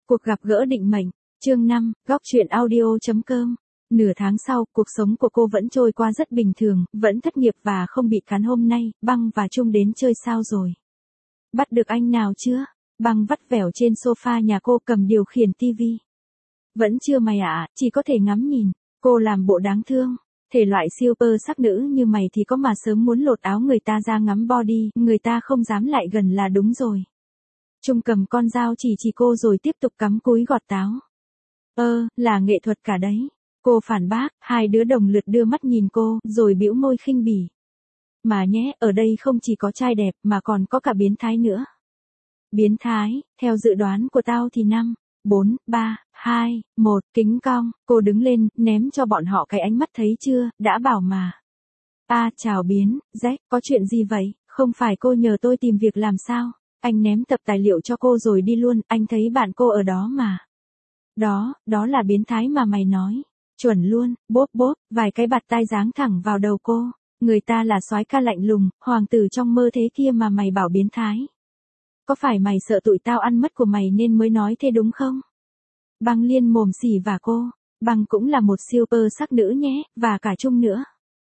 Cuộc gặp gỡ định mệnh, chương 5, góc truyện audio.com. Nửa tháng sau, cuộc sống của cô vẫn trôi qua rất bình thường, vẫn thất nghiệp và không bị cắn. Hôm nay, Băng và Trung đến chơi sao rồi? Bắt được anh nào chưa? Băng vắt vẻo trên sofa nhà cô cầm điều khiển tivi. Vẫn chưa mày ạ, chỉ có thể ngắm nhìn. Cô làm bộ đáng thương. Thể loại super sắc nữ như mày thì có mà sớm muốn lột áo người ta ra ngắm body, người ta không dám lại gần là đúng rồi. Trung cầm con dao chỉ cô rồi tiếp tục cắm cúi gọt táo. Là nghệ thuật cả đấy. Cô phản bác, hai đứa đồng lượt đưa mắt nhìn cô, rồi bĩu môi khinh bỉ. Mà nhé, ở đây không chỉ có trai đẹp mà còn có cả biến thái nữa. Biến thái, theo dự đoán của tao thì 5, 4, 3, 2, 1, kính cong, cô đứng lên, ném cho bọn họ cái ánh mắt thấy chưa, đã bảo mà. Chào Biến, Jack, có chuyện gì vậy, không phải cô nhờ tôi tìm việc làm sao? Anh ném tập tài liệu cho cô rồi đi luôn, anh thấy bạn cô ở đó mà. Đó là biến thái mà mày nói. Chuẩn luôn, bốp, vài cái bạt tai giáng thẳng vào đầu cô. Người ta là soái ca lạnh lùng, hoàng tử trong mơ thế kia mà mày bảo biến thái. Có phải mày sợ tụi tao ăn mất của mày nên mới nói thế đúng không? Băng liên mồm xỉ vả cô. Băng cũng là một super sắc nữ nhé, và cả Trung nữa.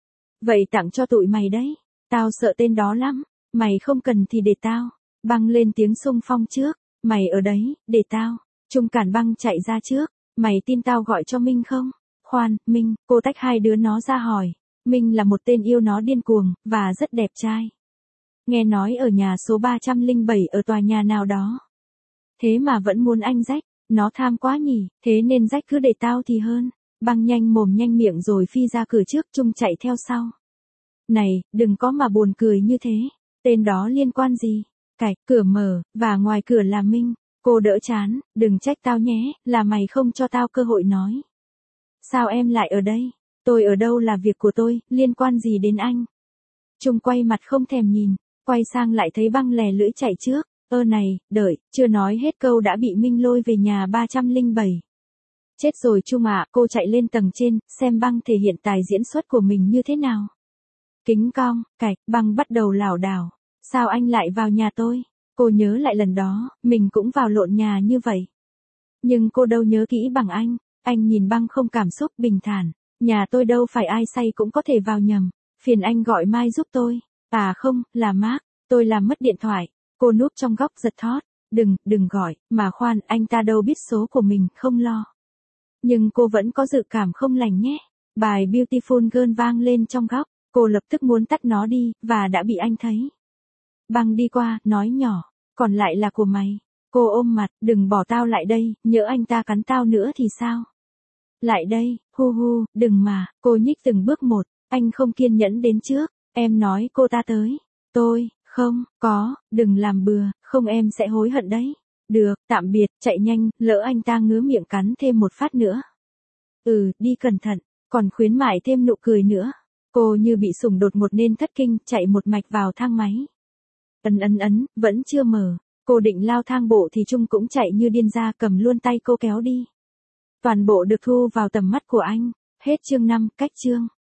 Vậy tặng cho tụi mày đấy. Tao sợ tên đó lắm. Mày không cần thì để tao. Băng lên tiếng xung phong trước. Mày ở đấy, để tao. Trung cản Băng chạy ra trước. Mày tin tao gọi cho Minh không? Khoan, Minh, cô tách hai đứa nó ra hỏi. Minh là một tên yêu nó điên cuồng, và rất đẹp trai. Nghe nói ở nhà số 307 ở tòa nhà nào đó. Thế mà vẫn muốn anh Jack, nó tham quá nhỉ, thế nên Jack cứ để tao thì hơn. Băng nhanh mồm nhanh miệng rồi phi ra cửa trước, Trung chạy theo sau. Này, đừng có mà buồn cười như thế, tên đó liên quan gì? Cạch, cửa mở, và ngoài cửa là Minh. Cô đỡ chán, đừng trách tao nhé, là mày không cho tao cơ hội nói. Sao em lại ở đây? Tôi ở đâu là việc của tôi, liên quan gì đến anh? Trung quay mặt không thèm nhìn, quay sang lại thấy Băng lè lưỡi chạy trước. Này, đợi, chưa nói hết câu đã bị Minh lôi về nhà 307. Chết rồi Trung ạ, cô chạy lên tầng trên, xem Băng thể hiện tài diễn xuất của mình như thế nào. Kính cong, cạch, Băng bắt đầu lảo đảo. Sao anh lại vào nhà tôi? Cô nhớ lại lần đó, mình cũng vào lộn nhà như vậy. Nhưng cô đâu nhớ kỹ bằng anh nhìn Băng không cảm xúc bình thản. Nhà tôi đâu phải ai say cũng có thể vào nhầm. Phiền anh gọi Mai giúp tôi. Không, là Mark, tôi làm mất điện thoại. Cô núp trong góc giật thót. Đừng gọi, mà khoan, anh ta đâu biết số của mình, không lo. Nhưng cô vẫn có dự cảm không lành nhé. Bài Beautiful Girl vang lên trong góc. Cô lập tức muốn tắt nó đi, và đã bị anh thấy. Băng đi qua, nói nhỏ, còn lại là của mày. Cô ôm mặt, đừng bỏ tao lại đây, nhỡ anh ta cắn tao nữa thì sao? Lại đây, đừng mà, cô nhích từng bước một, anh không kiên nhẫn đến trước, em nói cô ta tới. Tôi, không, có, đừng làm bừa, không em sẽ hối hận đấy. Được, tạm biệt, chạy nhanh, lỡ anh ta ngứa miệng cắn thêm một phát nữa. Đi cẩn thận, còn khuyến mại thêm nụ cười nữa. Cô như bị sủng đột ngột nên thất kinh, chạy một mạch vào thang máy. Vẫn chưa mở. Cô định lao thang bộ thì Trung cũng chạy như điên ra cầm luôn tay cô kéo đi. Toàn bộ được thu vào tầm mắt của anh. Hết chương 5, cách chương.